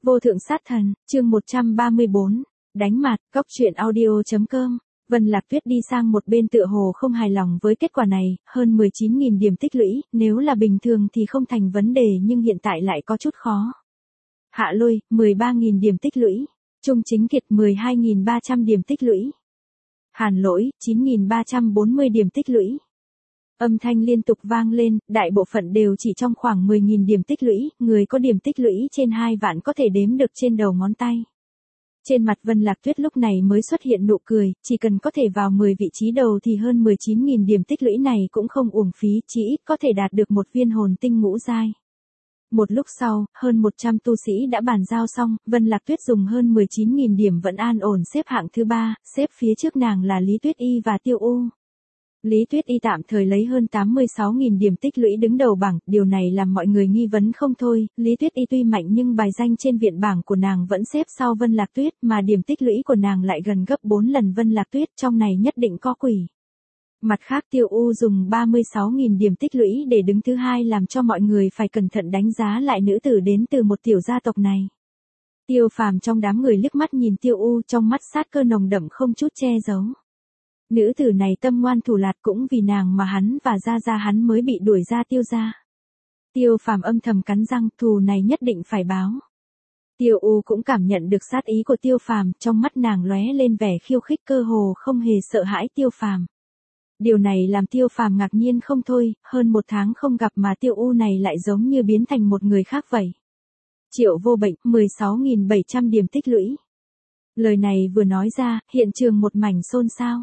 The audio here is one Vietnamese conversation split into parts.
Vô thượng sát thần, chương 134, đánh mặt, góc truyện audio.com. Vân Lạc Tuyết đi sang một bên tựa hồ không hài lòng với kết quả này, hơn 19.000 điểm tích lũy, nếu là bình thường thì không thành vấn đề nhưng hiện tại lại có chút khó. Hạ Lôi, 13.000 điểm tích lũy. Trung Chính Kiệt, 12.300 điểm tích lũy. Hàn Lỗi, 9.340 điểm tích lũy. Âm thanh liên tục vang lên, đại bộ phận đều chỉ trong khoảng 10.000 điểm tích lũy, người có điểm tích lũy trên 2 vạn có thể đếm được trên đầu ngón tay. Trên mặt Vân Lạc Tuyết lúc này mới xuất hiện nụ cười, chỉ cần có thể vào 10 vị trí đầu thì hơn 19.000 điểm tích lũy này cũng không uổng phí, chỉ ít có thể đạt được một viên hồn tinh ngũ giai. Một lúc sau, hơn 100 tu sĩ đã bàn giao xong, Vân Lạc Tuyết dùng hơn 19.000 điểm vẫn an ổn xếp hạng thứ 3, xếp phía trước nàng là Lý Tuyết Y và Tiêu U. Lý Tuyết Y tạm thời lấy hơn 86.000 điểm tích lũy đứng đầu bảng, điều này làm mọi người nghi vấn không thôi, Lý Tuyết Y tuy mạnh nhưng bài danh trên viện bảng của nàng vẫn xếp sau Vân Lạc Tuyết, mà điểm tích lũy của nàng lại gần gấp 4 lần Vân Lạc Tuyết, trong này nhất định có quỷ. Mặt khác Tiêu U dùng 36.000 điểm tích lũy để đứng thứ 2 làm cho mọi người phải cẩn thận đánh giá lại nữ tử đến từ một tiểu gia tộc này. Tiêu Phàm trong đám người liếc mắt nhìn Tiêu U, trong mắt sát cơ nồng đậm không chút che giấu. Nữ tử này tâm ngoan thủ lạt, cũng vì nàng mà hắn và gia gia hắn mới bị đuổi ra Tiêu gia. Tiêu Phàm âm thầm cắn răng, thù này nhất định phải báo. Tiêu U cũng cảm nhận được sát ý của Tiêu Phàm, trong mắt nàng lóe lên vẻ khiêu khích, cơ hồ không hề sợ hãi Tiêu Phàm. Điều này làm Tiêu Phàm ngạc nhiên không thôi, hơn 1 tháng không gặp mà Tiêu U này lại giống như biến thành một người khác vậy. Triệu Vô Bệnh, 16.700 điểm tích lũy. Lời này vừa nói ra, hiện trường một mảnh xôn xao.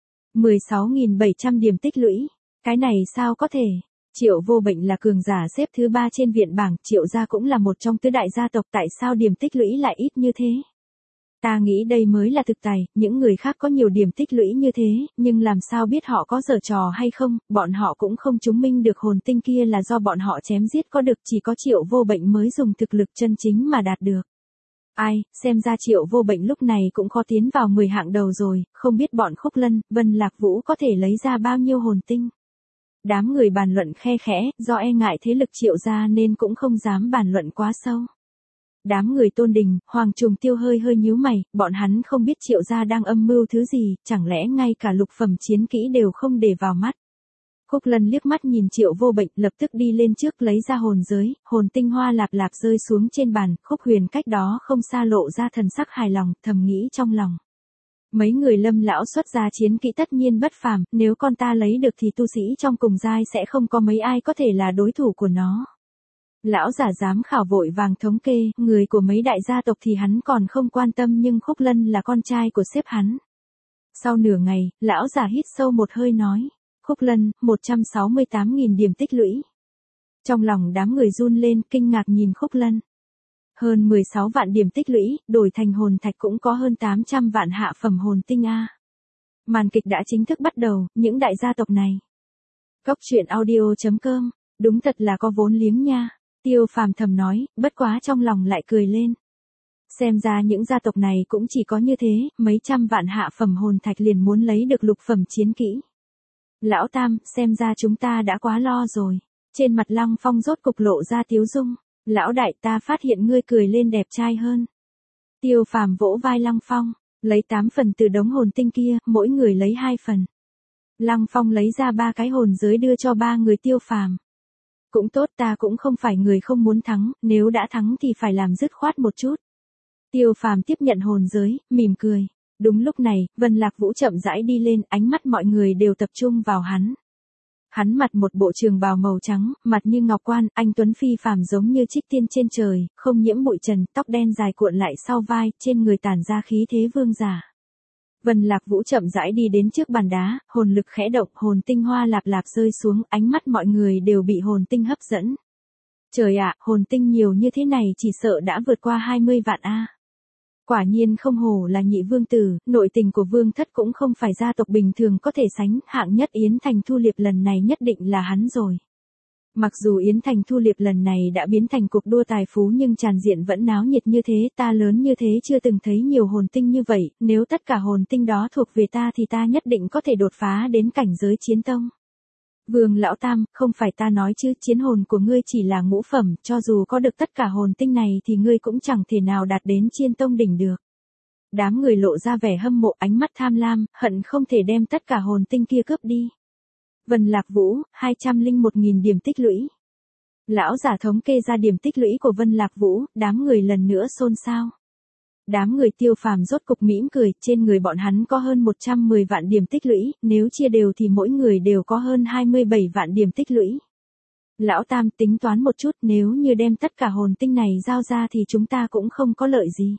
16.700 điểm tích lũy, cái này sao có thể? Triệu Vô Bệnh là cường giả xếp thứ 3 trên viện bảng, Triệu gia cũng là một trong tứ đại gia tộc, tại sao điểm tích lũy lại ít như thế? Ta nghĩ đây mới là thực tài, những người khác có nhiều điểm tích lũy như thế, nhưng làm sao biết họ có giở trò hay không, bọn họ cũng không chứng minh được hồn tinh kia là do bọn họ chém giết có được, chỉ có Triệu Vô Bệnh mới dùng thực lực chân chính mà đạt được. Ai, xem ra Triệu Vô Bệnh lúc này cũng khó tiến vào 10 hạng đầu rồi, không biết bọn Khúc Lân, Vân Lạc Vũ có thể lấy ra bao nhiêu hồn tinh. Đám người bàn luận khe khẽ, do e ngại thế lực Triệu gia nên cũng không dám bàn luận quá sâu. Đám người Tôn Đình, Hoàng Trùng Tiêu hơi nhíu mày, bọn hắn không biết Triệu gia đang âm mưu thứ gì, chẳng lẽ ngay cả lục phẩm chiến kỹ đều không để vào mắt. Khúc Lân liếc mắt nhìn Triệu Vô Bệnh, lập tức đi lên trước lấy ra hồn giới, hồn tinh hoa lạp lạp rơi xuống trên bàn, Khúc Huyền cách đó không xa lộ ra thần sắc hài lòng, thầm nghĩ trong lòng. Mấy người Lâm lão xuất ra chiến kỹ tất nhiên bất phàm, nếu con ta lấy được thì tu sĩ trong cùng giai sẽ không có mấy ai có thể là đối thủ của nó. Lão giả giám khảo vội vàng thống kê, người của mấy đại gia tộc thì hắn còn không quan tâm, nhưng Khúc Lân là con trai của sếp hắn. Sau nửa ngày, lão giả hít sâu một hơi nói. Khúc Lân, 168.000 điểm tích lũy. Trong lòng đám người run lên, kinh ngạc nhìn Khúc Lân. Hơn 16 vạn điểm tích lũy, đổi thành hồn thạch cũng có hơn 800 vạn hạ phẩm hồn tinh A. Màn kịch đã chính thức bắt đầu, những đại gia tộc này. Góc truyện audio.com, đúng thật là có vốn liếng nha. Tiêu Phàm thầm nói, bất quá trong lòng lại cười lên. Xem ra những gia tộc này cũng chỉ có như thế, mấy trăm vạn hạ phẩm hồn thạch liền muốn lấy được lục phẩm chiến kỹ. Lão Tam, xem ra chúng ta đã quá lo rồi. Trên mặt Lăng Phong rốt cục lộ ra tiếu dung. Lão đại, ta phát hiện ngươi cười lên đẹp trai hơn. Tiêu Phàm vỗ vai Lăng Phong, lấy 8 phần từ đống hồn tinh kia, mỗi người lấy 2 phần. Lăng Phong lấy ra 3 cái hồn giới đưa cho 3 người Tiêu Phàm. Cũng tốt, ta cũng không phải người không muốn thắng, nếu đã thắng thì phải làm dứt khoát một chút. Tiêu Phàm tiếp nhận hồn giới, mỉm cười. Đúng lúc này, Vân Lạc Vũ chậm rãi đi lên, ánh mắt mọi người đều tập trung vào hắn. Hắn mặc một bộ trường bào màu trắng, mặt như ngọc quan, anh tuấn phi phàm giống như trích tiên trên trời, không nhiễm bụi trần, tóc đen dài cuộn lại sau vai, trên người tản ra khí thế vương giả. Vân Lạc Vũ chậm rãi đi đến trước bàn đá, hồn lực khẽ động, hồn tinh hoa lạp lạp rơi xuống, ánh mắt mọi người đều bị hồn tinh hấp dẫn. Trời ạ, hồn tinh nhiều như thế này chỉ sợ đã vượt qua 20 vạn A. Quả nhiên không hổ là nhị vương tử, nội tình của vương thất cũng không phải gia tộc bình thường có thể sánh, hạng nhất Yến Thành Thu Liệp lần này nhất định là hắn rồi. Mặc dù Yến Thành Thu Liệp lần này đã biến thành cuộc đua tài phú nhưng tràn diện vẫn náo nhiệt như thế, ta lớn như thế chưa từng thấy nhiều hồn tinh như vậy, nếu tất cả hồn tinh đó thuộc về ta thì ta nhất định có thể đột phá đến cảnh giới chiến tông. Vương lão tam, không phải ta nói chứ, chiến hồn của ngươi chỉ là ngũ phẩm, cho dù có được tất cả hồn tinh này thì ngươi cũng chẳng thể nào đạt đến Chiên Tông đỉnh được. Đám người lộ ra vẻ hâm mộ, ánh mắt tham lam, hận không thể đem tất cả hồn tinh kia cướp đi. Vân Lạc Vũ, 201.000 điểm tích lũy. Lão giả thống kê ra điểm tích lũy của Vân Lạc Vũ, đám người lần nữa xôn xao. Đám người Tiêu Phàm rốt cục mỉm cười, trên người bọn hắn có hơn 110 vạn điểm tích lũy, nếu chia đều thì mỗi người đều có hơn 27 vạn điểm tích lũy. Lão Tam tính toán một chút, nếu như đem tất cả hồn tinh này giao ra thì chúng ta cũng không có lợi gì.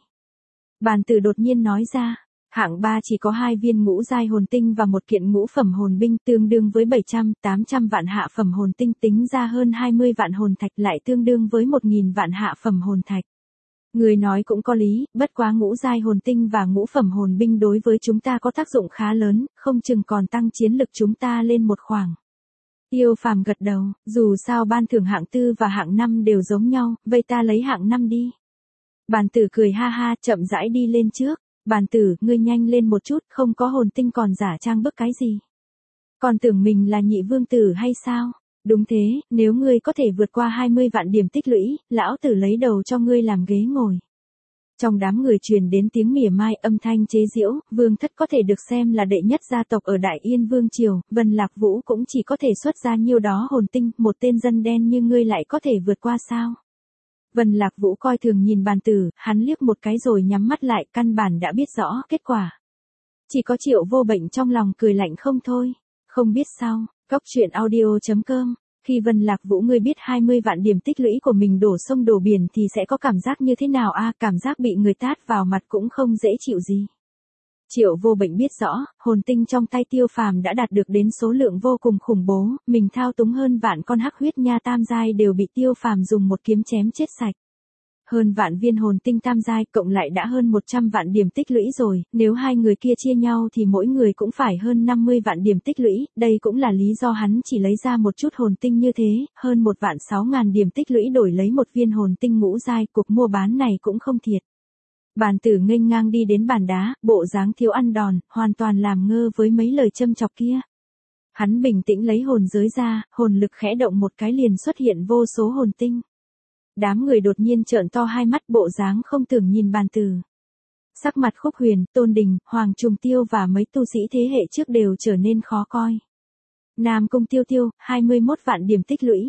Bàn Tử đột nhiên nói ra, hạng 3 chỉ có 2 viên ngũ giai hồn tinh và một kiện ngũ phẩm hồn binh, tương đương với 700-800 vạn hạ phẩm hồn tinh, tính ra hơn 20 vạn hồn thạch, lại tương đương với 1.000 vạn hạ phẩm hồn thạch. Người nói cũng có lý, bất quá ngũ giai hồn tinh và ngũ phẩm hồn binh đối với chúng ta có tác dụng khá lớn, không chừng còn tăng chiến lực chúng ta lên một khoảng. Tiêu Phàm gật đầu, dù sao ban thưởng hạng 4 và hạng 5 đều giống nhau, vậy ta lấy hạng 5 đi. Bàn Tử cười ha ha, chậm rãi đi lên trước. Bàn Tử, ngươi nhanh lên một chút, không có hồn tinh còn giả trang bức cái gì. Còn tưởng mình là nhị vương tử hay sao? Đúng thế, nếu ngươi có thể vượt qua 20 vạn điểm tích lũy, lão tử lấy đầu cho ngươi làm ghế ngồi. Trong đám người truyền đến tiếng mỉa mai, âm thanh chế giễu, Vương Thất có thể được xem là đệ nhất gia tộc ở Đại Yên Vương Triều, Vân Lạc Vũ cũng chỉ có thể xuất ra nhiêu đó hồn tinh, một tên dân đen như ngươi lại có thể vượt qua sao? Vân Lạc Vũ coi thường nhìn Bàn Tử, hắn liếc một cái rồi nhắm mắt lại, căn bản đã biết rõ kết quả. Chỉ có Triệu Vô Bệnh trong lòng cười lạnh không thôi. Không biết sao, Goctruyện.audio.com, khi Vân Lạc Vũ ngươi biết 20 vạn điểm tích lũy của mình đổ sông đổ biển thì sẽ có cảm giác như thế nào a? Cảm giác bị người tát vào mặt cũng không dễ chịu gì. Triệu Vô Bệnh biết rõ, hồn tinh trong tay Tiêu Phàm đã đạt được đến số lượng vô cùng khủng bố, mình thao túng hơn vạn con hắc huyết nha tam giai đều bị Tiêu Phàm dùng một kiếm chém chết sạch. Hơn vạn viên hồn tinh tam giai cộng lại đã hơn 100 vạn điểm tích lũy rồi, nếu hai người kia chia nhau thì mỗi người cũng phải hơn 50 vạn điểm tích lũy, đây cũng là lý do hắn chỉ lấy ra một chút hồn tinh như thế, hơn 1.600.000 điểm tích lũy đổi lấy một viên hồn tinh ngũ giai, cuộc mua bán này cũng không thiệt. Bàn Tử nghênh ngang đi đến bàn đá, bộ dáng thiếu ăn đòn, hoàn toàn làm ngơ với mấy lời châm chọc kia. Hắn bình tĩnh lấy hồn giới ra, hồn lực khẽ động một cái liền xuất hiện vô số hồn tinh. Đám người đột nhiên trợn to hai mắt, bộ dáng không tưởng nhìn Bàn Tử. Sắc mặt Khúc Huyền, Tôn Đình, Hoàng Trùng Tiêu và mấy tu sĩ thế hệ trước đều trở nên khó coi. Nam Cung Tiêu Tiêu, 21 vạn điểm tích lũy.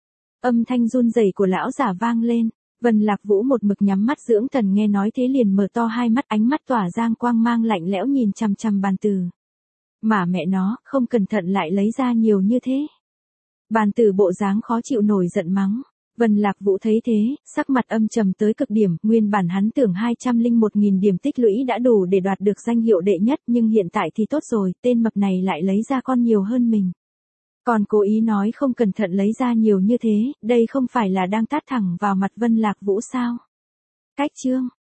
Âm thanh run rẩy của lão giả vang lên. Vân Lạc Vũ một mực nhắm mắt dưỡng thần, nghe nói thế liền mở to hai mắt, ánh mắt tỏa giang quang mang lạnh lẽo nhìn chằm chằm Bàn Tử. Mà mẹ nó, không cẩn thận lại lấy ra nhiều như thế. Bàn Tử bộ dáng khó chịu nổi giận mắng. Vân Lạc Vũ thấy thế, sắc mặt âm trầm tới cực điểm, nguyên bản hắn tưởng 201.000 điểm tích lũy đã đủ để đoạt được danh hiệu đệ nhất, nhưng hiện tại thì tốt rồi, tên mập này lại lấy ra con nhiều hơn mình. Còn cố ý nói không cẩn thận lấy ra nhiều như thế, đây không phải là đang tát thẳng vào mặt Vân Lạc Vũ sao? Cách chương